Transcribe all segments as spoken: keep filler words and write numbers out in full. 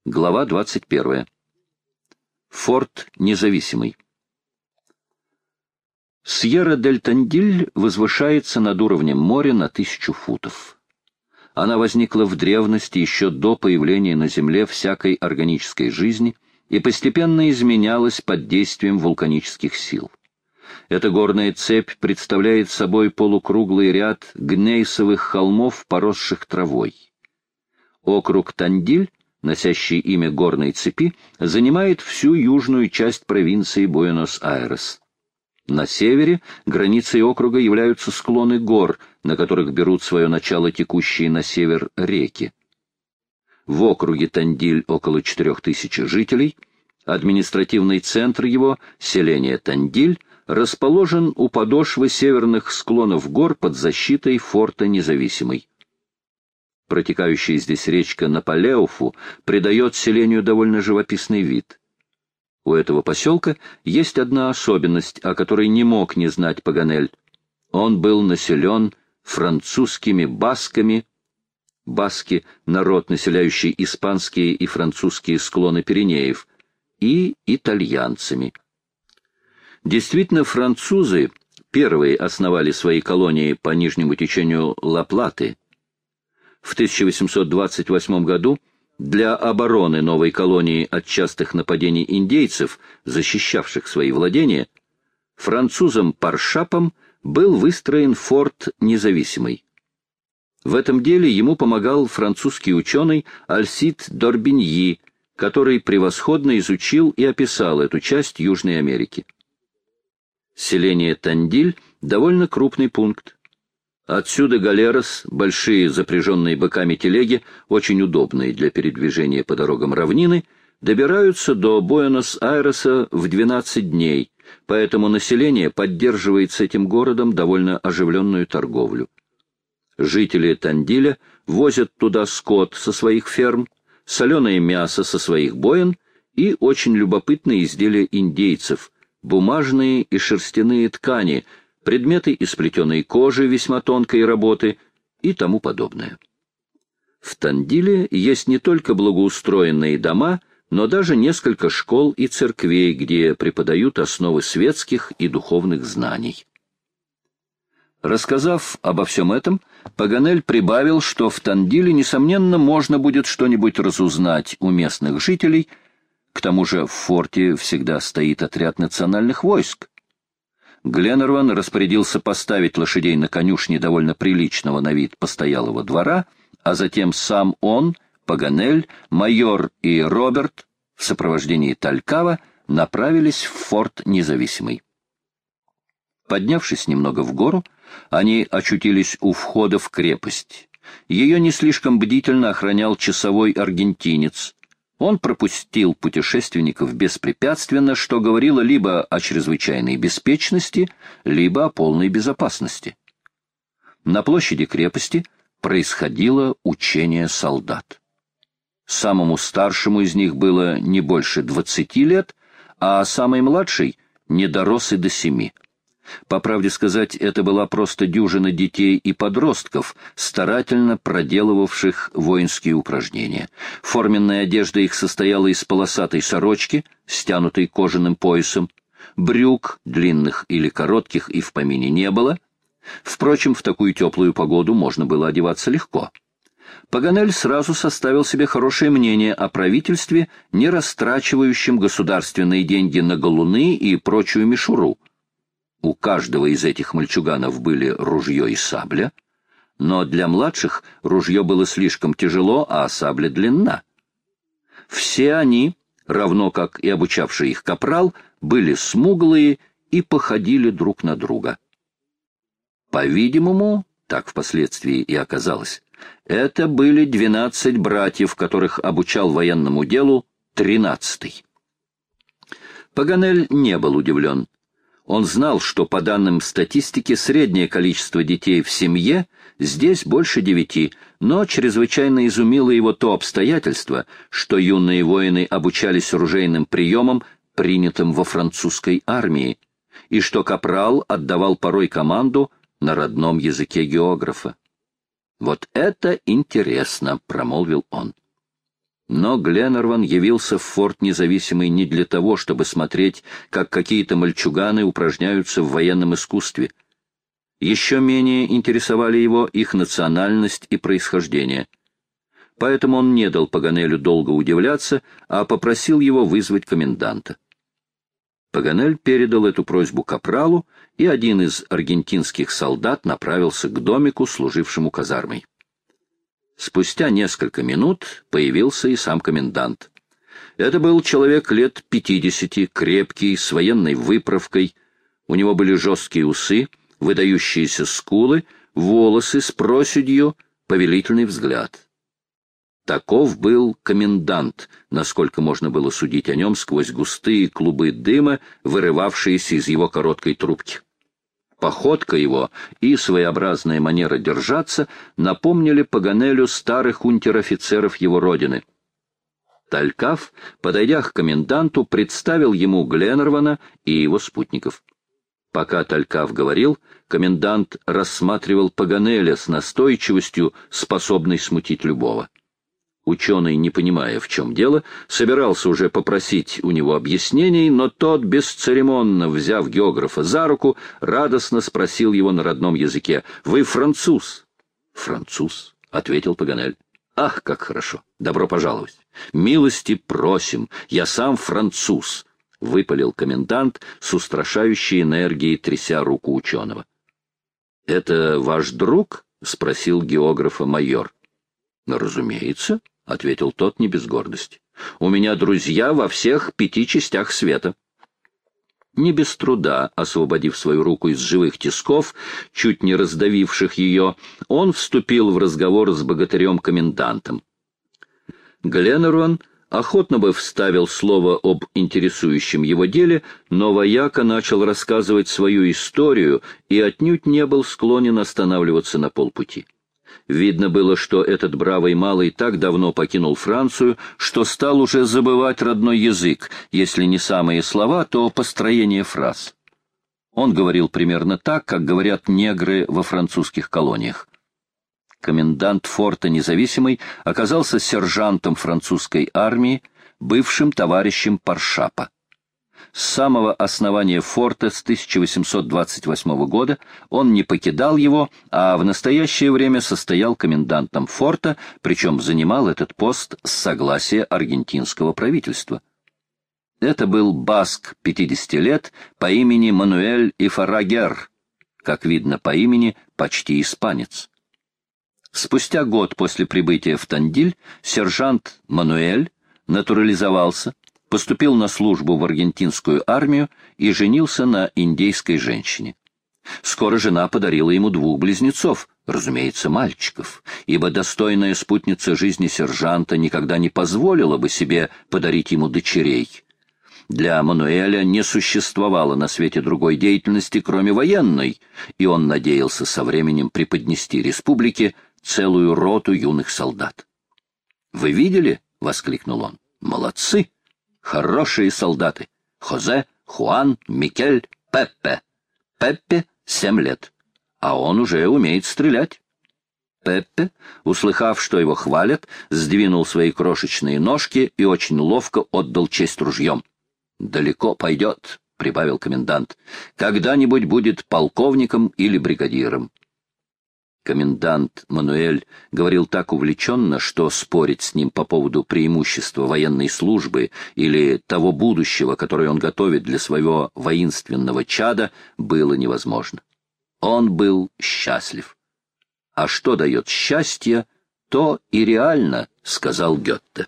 Глава двадцать первая. Форт Независимый. Сьерра-дель-Тандиль возвышается над уровнем моря на тысячу футов. Она возникла в древности еще до появления на Земле всякой органической жизни и постепенно изменялась под действием вулканических сил. Эта горная цепь представляет собой полукруглый ряд гнейсовых холмов, поросших травой. Округ Тандиль, носящий имя горной цепи, занимает всю южную часть провинции Буэнос-Айрес. На севере границей округа являются склоны гор, на которых берут свое начало текущие на север реки. В округе Тандиль около четырех тысяч жителей, административный центр его, селение Тандиль, расположен у подошвы северных склонов гор под защитой форта Независимый. Протекающая здесь речка Напалеуфу придает селению довольно живописный вид. У этого поселка есть одна особенность, о которой не мог не знать Паганель. Он был населен французскими басками, баски — народ, населяющий испанские и французские склоны Пиренеев, и итальянцами. Действительно, французы первые основали свои колонии по нижнему течению Ла-Платы. В тысяча восемьсот двадцать восьмом году для обороны новой колонии от частых нападений индейцев, защищавших свои владения, французом Паршапом был выстроен форт Независимый. В этом деле ему помогал французский ученый Альсид Д'Орбиньи, который превосходно изучил и описал эту часть Южной Америки. Селение Тандиль — довольно крупный пункт. Отсюда галерос, большие запряженные быками телеги, очень удобные для передвижения по дорогам равнины, добираются до Буэнос-Айреса в двенадцать дней, поэтому население поддерживает с этим городом довольно оживленную торговлю. Жители Тандиля возят туда скот со своих ферм, соленое мясо со своих боен и очень любопытные изделия индейцев, бумажные и шерстяные ткани, предметы из плетеной кожи весьма тонкой работы и тому подобное. В Тандиле есть не только благоустроенные дома, но даже несколько школ и церквей, где преподают основы светских и духовных знаний. Рассказав обо всем этом, Паганель прибавил, что в Тандиле, несомненно, можно будет что-нибудь разузнать у местных жителей. К тому же в форте всегда стоит отряд национальных войск. Гленнерван распорядился поставить лошадей на конюшне довольно приличного на вид постоялого двора, а затем сам он, Паганель, майор и Роберт в сопровождении Талькава направились в форт Независимый. Поднявшись немного в гору, они очутились у входа в крепость. Ее не слишком бдительно охранял часовой аргентинец. Он пропустил путешественников беспрепятственно, что говорило либо о чрезвычайной беспечности, либо о полной безопасности. На площади крепости происходило учение солдат. Самому старшему из них было не больше двадцати лет, а самый младший не дорос и до семи. По правде сказать, это была просто дюжина детей и подростков, старательно проделывавших воинские упражнения. Форменная одежда их состояла из полосатой сорочки, стянутой кожаным поясом, брюк, длинных или коротких, и в помине не было. Впрочем, в такую теплую погоду можно было одеваться легко. Паганель сразу составил себе хорошее мнение о правительстве, не растрачивающем государственные деньги на галуны и прочую мишуру. У каждого из этих мальчуганов были ружье и сабля, но для младших ружье было слишком тяжело, а сабля длинна. Все они, равно как и обучавший их капрал, были смуглые и походили друг на друга. По-видимому, так впоследствии и оказалось, это были двенадцать братьев, которых обучал военному делу тринадцатый. Паганель не был удивлен. Он знал, что по данным статистики среднее количество детей в семье здесь больше девяти, но чрезвычайно изумило его то обстоятельство, что юные воины обучались ружейным приемам, принятым во французской армии, и что капрал отдавал порой команду на родном языке географа. «Вот это интересно», — промолвил он. Но Гленнерван явился в форт Независимый не для того, чтобы смотреть, как какие-то мальчуганы упражняются в военном искусстве. Еще менее интересовали его их национальность и происхождение. Поэтому он не дал Паганелю долго удивляться, а попросил его вызвать коменданта. Паганель передал эту просьбу капралу, и один из аргентинских солдат направился к домику, служившему казармой. Спустя несколько минут появился и сам комендант. Это был человек лет пятидесяти, крепкий, с военной выправкой. У него были жесткие усы, выдающиеся скулы, волосы с проседью, повелительный взгляд. Таков был комендант, насколько можно было судить о нем сквозь густые клубы дыма, вырывавшиеся из его короткой трубки. Походка его и своеобразная манера держаться напомнили Паганелю старых унтер-офицеров его родины. Талькав, подойдя к коменданту, представил ему Гленнервана и его спутников. Пока Талькав говорил, комендант рассматривал Паганеля с настойчивостью, способной смутить любого. Ученый, не понимая, в чем дело, собирался уже попросить у него объяснений, но тот, бесцеремонно взяв географа за руку, радостно спросил его на родном языке: «Вы француз?» «Француз», — ответил Паганель. «Ах, как хорошо! Добро пожаловать! Милости просим! Я сам француз!» — выпалил комендант с устрашающей энергией, тряся руку ученого. «Это ваш друг?» — спросил географа майор. «Разумеется», — ответил тот не без гордости. «У меня друзья во всех пяти частях света». Не без труда, освободив свою руку из живых тисков, чуть не раздавивших ее, он вступил в разговор с богатырем-комендантом. Гленнерван охотно бы вставил слово об интересующем его деле, но вояка начал рассказывать свою историю и отнюдь не был склонен останавливаться на полпути. Видно было, что этот бравый малый так давно покинул Францию, что стал уже забывать родной язык, если не самые слова, то построение фраз. Он говорил примерно так, как говорят негры во французских колониях. Комендант форта Независимый оказался сержантом французской армии, бывшим товарищем Паршапа. С самого основания форта с тысяча восемьсот двадцать восьмого года он не покидал его, а в настоящее время состоял комендантом форта, причем занимал этот пост с согласия аргентинского правительства. Это был баск пятидесяти лет по имени Мануэль Ифарагер, как видно по имени, почти испанец. Спустя год после прибытия в Тандиль сержант Мануэль натурализовался, поступил на службу в аргентинскую армию и женился на индейской женщине. Скоро жена подарила ему двух близнецов, разумеется, мальчиков, ибо достойная спутница жизни сержанта никогда не позволила бы себе подарить ему дочерей. Для Мануэля не существовало на свете другой деятельности, кроме военной, и он надеялся со временем преподнести республике целую роту юных солдат. «Вы видели?» — воскликнул он. «Молодцы! Хорошие солдаты! Хозе, Хуан, Микель, Пеппе. Пеппе — семь лет, а он уже умеет стрелять». Пеппе, услыхав, что его хвалят, сдвинул свои крошечные ножки и очень ловко отдал честь ружьем. «Далеко пойдет», — прибавил комендант, — «когда-нибудь будет полковником или бригадиром». Комендант Мануэль говорил так увлеченно, что спорить с ним по поводу преимущества военной службы или того будущего, которое он готовит для своего воинственного чада, было невозможно. Он был счастлив. «А что дает счастье, то и реально», — сказал Гёте.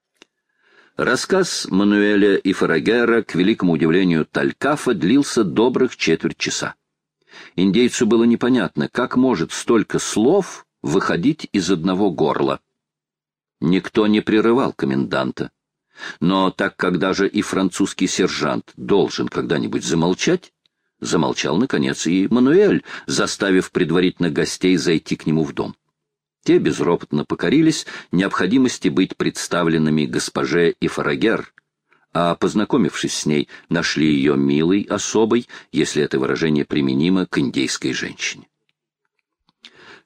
Рассказ Мануэля Ифарагера, к великому удивлению Талькафа, длился добрых четверть часа. Индейцу было непонятно, как может столько слов выходить из одного горла. Никто не прерывал коменданта. Но так как даже и французский сержант должен когда-нибудь замолчать, замолчал, наконец, и Мануэль, заставив предварительно гостей зайти к нему в дом. Те безропотно покорились необходимости быть представленными госпоже Ифарагер, а, познакомившись с ней, нашли ее милой особой, если это выражение применимо к индейской женщине.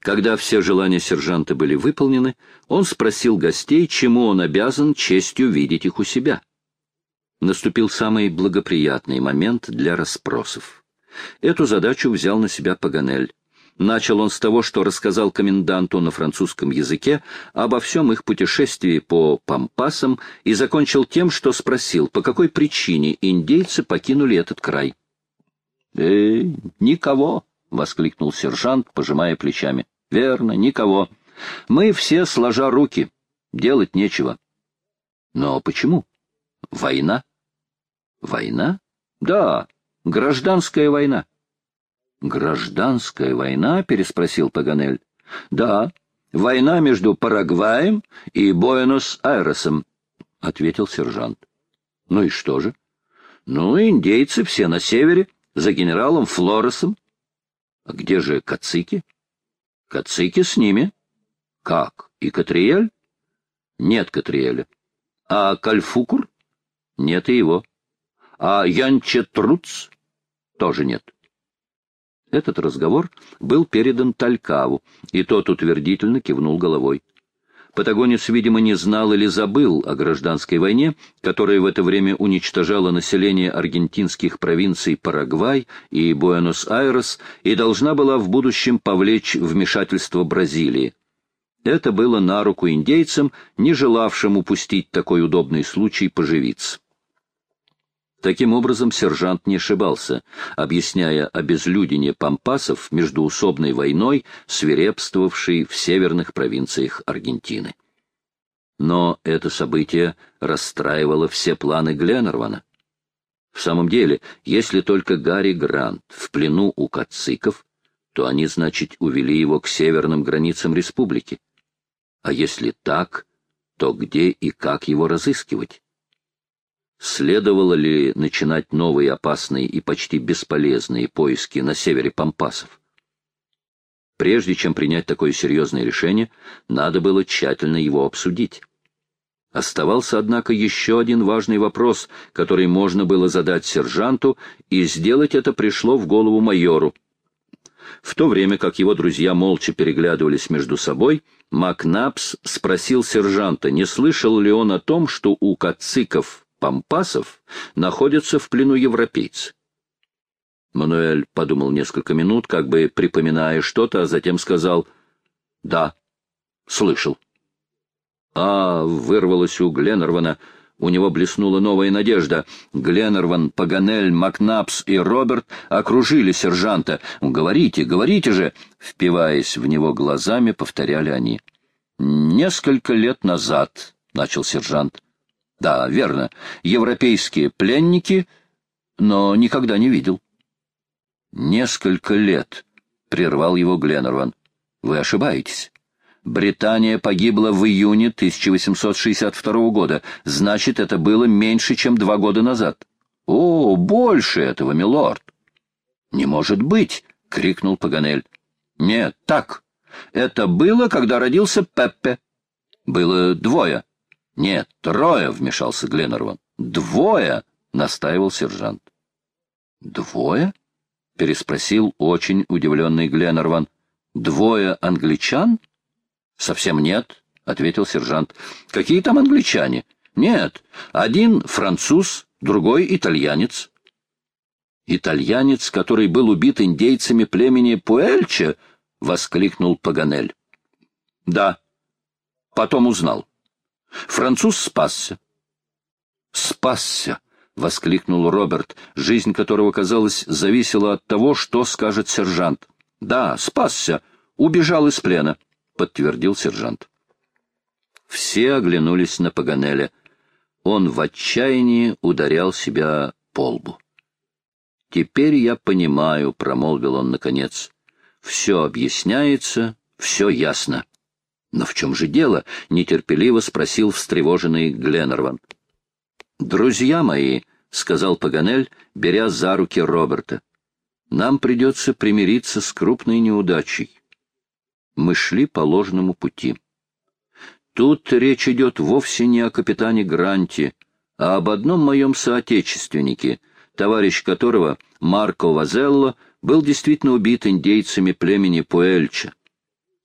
Когда все желания сержанта были выполнены, он спросил гостей, чему он обязан честью видеть их у себя. Наступил самый благоприятный момент для расспросов. Эту задачу взял на себя Паганель. Начал он с того, что рассказал коменданту на французском языке обо всем их путешествии по Пампасам, и закончил тем, что спросил, по какой причине индейцы покинули этот край. «Э, никого!» — воскликнул сержант, пожимая плечами. «Верно, никого. Мы все сложа руки. Делать нечего». «Но почему? Война?» «Война? Да, гражданская война». «Гражданская война?» — переспросил Паганель. «Да, война между Парагваем и Буэнос-Айресом», — ответил сержант. «Ну и что же?» «Ну, индейцы все на севере, за генералом Флоресом». «А где же кацики?» «Кацики с ними». «Как? И Катриэль?» «Нет Катриэля». «А Кальфукур?» «Нет и его». «А Янчетруц?» «Тоже нет». Этот разговор был передан Талькаву, и тот утвердительно кивнул головой. Патагонец, видимо, не знал или забыл о гражданской войне, которая в это время уничтожала население аргентинских провинций Парагвай и Буэнос-Айрес и должна была в будущем повлечь вмешательство Бразилии. Это было на руку индейцам, не желавшим упустить такой удобный случай поживиться. Таким образом, сержант не ошибался, объясняя обезлюдение пампасов междуусобной войной, свирепствовавшей в северных провинциях Аргентины. Но это событие расстраивало все планы Гленнервана. В самом деле, если только Гарри Грант в плену у кациков, то они, значит, увели его к северным границам республики. А если так, то где и как его разыскивать? Следовало ли начинать новые опасные и почти бесполезные поиски на севере Пампасов? Прежде чем принять такое серьезное решение, надо было тщательно его обсудить. Оставался, однако, еще один важный вопрос, который можно было задать сержанту, и сделать это пришло в голову майору. В то время как его друзья молча переглядывались между собой, Макнапс спросил сержанта, не слышал ли он о том, что у кациков Пампасов находятся в плену европейцы. Мануэль подумал несколько минут, как бы припоминая что-то, а затем сказал: «Да, слышал». «А», — вырвалось у Гленнервана, у него блеснула новая надежда. Гленнерван, Паганель, Макнапс и Роберт окружили сержанта. «Говорите, говорите же!» — впиваясь в него глазами, повторяли они. «Несколько лет назад», — начал сержант. «Да, верно, европейские пленники, но никогда не видел». «Несколько лет», — прервал его Гленнерван. «Вы ошибаетесь. Британия погибла в июне тысяча восемьсот шестьдесят второго года, значит, это было меньше, чем два года назад». «О, больше этого, милорд!» «Не может быть!» — крикнул Паганель. «Нет, так. Это было, когда родился Пеппе. Было двое». «Нет, трое», — вмешался Гленнерван. «Двое», — настаивал сержант. «Двое?» — переспросил очень удивленный Гленнерван. «Двое англичан?» «Совсем нет», — ответил сержант. «Какие там англичане?» «Нет, один француз, другой итальянец». «Итальянец, который был убит индейцами племени Пуэльче?» — воскликнул Паганель. «Да, потом узнал. Француз спасся». «Спасся!» — воскликнул Роберт, жизнь которого, казалось, зависела от того, что скажет сержант. «Да, спасся, убежал из плена», — подтвердил сержант. Все оглянулись на Паганеля. Он в отчаянии ударял себя по лбу. «Теперь я понимаю», — промолвил он наконец. «Все объясняется, все ясно». «Но в чем же дело?» — нетерпеливо спросил встревоженный Гленнерван. «Друзья мои», — сказал Паганель, беря за руки Роберта, — «нам придется примириться с крупной неудачей. Мы шли по ложному пути. Тут речь идет вовсе не о капитане Гранте, а об одном моем соотечественнике, товарищ которого, Марко Вазелло, был действительно убит индейцами племени Пуэльче.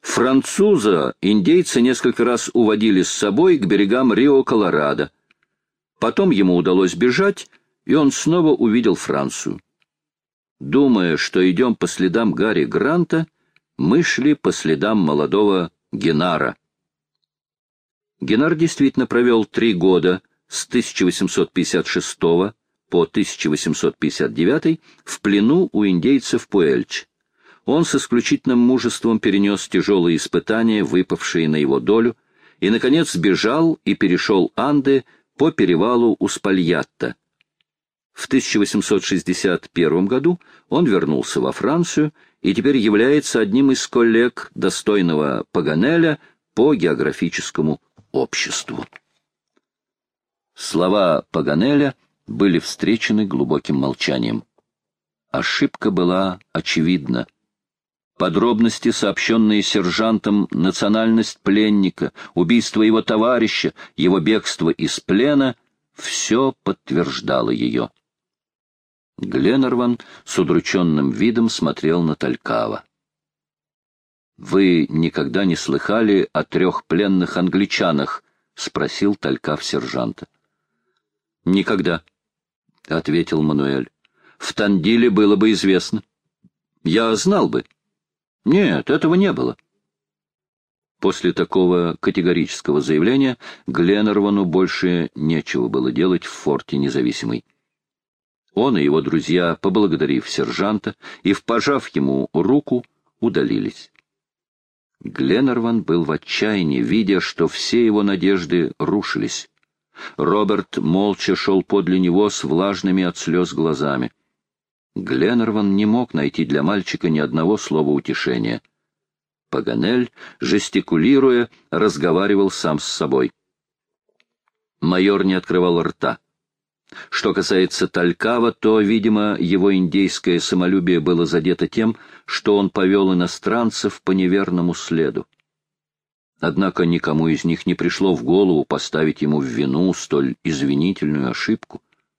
Француза индейцы несколько раз уводили с собой к берегам Рио-Колорадо. Потом ему удалось бежать, и он снова увидел Францию. Думая, что идем по следам Гарри Гранта, мы шли по следам молодого Генара. Генар действительно провел три года с тысяча восемьсот пятьдесят шестого по тысяча восемьсот пятьдесят девятый в плену у индейцев Пуэльч. Он с исключительным мужеством перенес тяжелые испытания, выпавшие на его долю, и, наконец, сбежал и перешел Анды по перевалу Успальятта. В тысяча восемьсот шестьдесят первом году он вернулся во Францию и теперь является одним из коллег достойного Паганеля по географическому обществу. Слова Паганеля были встречены глубоким молчанием. Ошибка была очевидна. Подробности, сообщенные сержантом, национальность пленника, убийство его товарища, его бегство из плена — все подтверждало ее. Гленарван с удрученным видом смотрел на Талькава. — Вы никогда не слыхали о трех пленных англичанах? — спросил Талькав сержанта. — Никогда, — ответил Мануэль. — В Тандиле было бы известно. Я знал бы. Нет, этого не было. После такого категорического заявления Гленарвану больше нечего было делать в форте Независимый. Он и его друзья, поблагодарив сержанта и пожав ему руку, удалились. Гленарван был в отчаянии, видя, что все его надежды рушились. Роберт молча шел подле него с влажными от слез глазами. Гленарван не мог найти для мальчика ни одного слова утешения. Паганель, жестикулируя, разговаривал сам с собой. Майор не открывал рта. Что касается Талькава, то, видимо, его индейское самолюбие было задето тем, что он повел иностранцев по неверному следу. Однако никому из них не пришло в голову поставить ему в вину столь извинительную ошибку.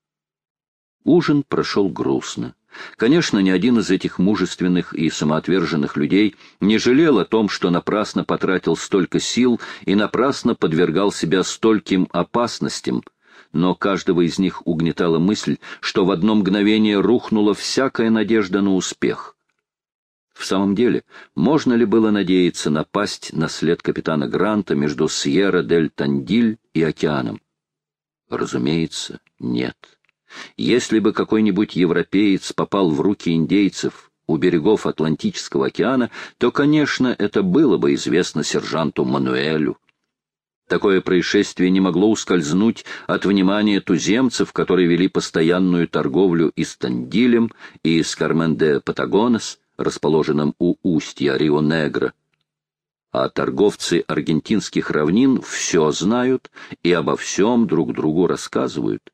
Ужин прошел грустно. Конечно, ни один из этих мужественных и самоотверженных людей не жалел о том, что напрасно потратил столько сил и напрасно подвергал себя стольким опасностям, но каждого из них угнетала мысль, что в одно мгновение рухнула всякая надежда на успех. В самом деле, можно ли было надеяться напасть на след капитана Гранта между Сьерра-дель-Тандиль и океаном? Разумеется, нет. Если бы какой-нибудь европеец попал в руки индейцев у берегов Атлантического океана, то, конечно, это было бы известно сержанту Мануэлю. Такое происшествие не могло ускользнуть от внимания туземцев, которые вели постоянную торговлю и с Тандилем, и с Кармен-де-Патагонес, расположенным у устья Рио-Негро. А торговцы аргентинских равнин все знают и обо всем друг другу рассказывают.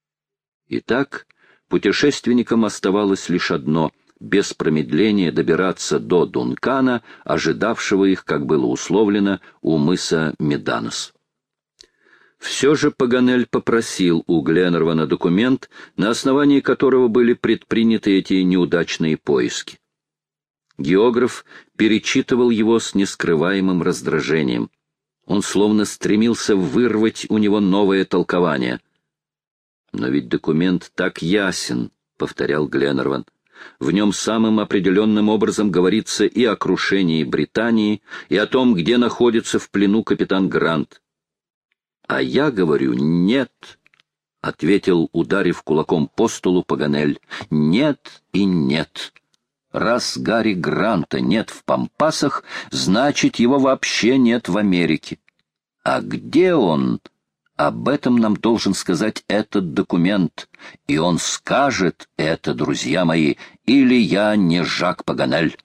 Итак, путешественникам оставалось лишь одно — без промедления добираться до Дункана, ожидавшего их, как было условлено, у мыса Меданос. Все же Паганель попросил у Гленарвана документ, на основании которого были предприняты эти неудачные поиски. Географ перечитывал его с нескрываемым раздражением. Он словно стремился вырвать у него новое толкование. «Но ведь документ так ясен», — повторял Гленарван. «В нем самым определенным образом говорится и о крушении Британии, и о том, где находится в плену капитан Грант». «А я говорю, нет», — ответил, ударив кулаком по столу Паганель. «Нет и нет. Раз Гарри Гранта нет в Пампасах, значит, его вообще нет в Америке. А где он? Об этом нам должен сказать этот документ. И он скажет это, друзья мои, или я не Жак Паганель».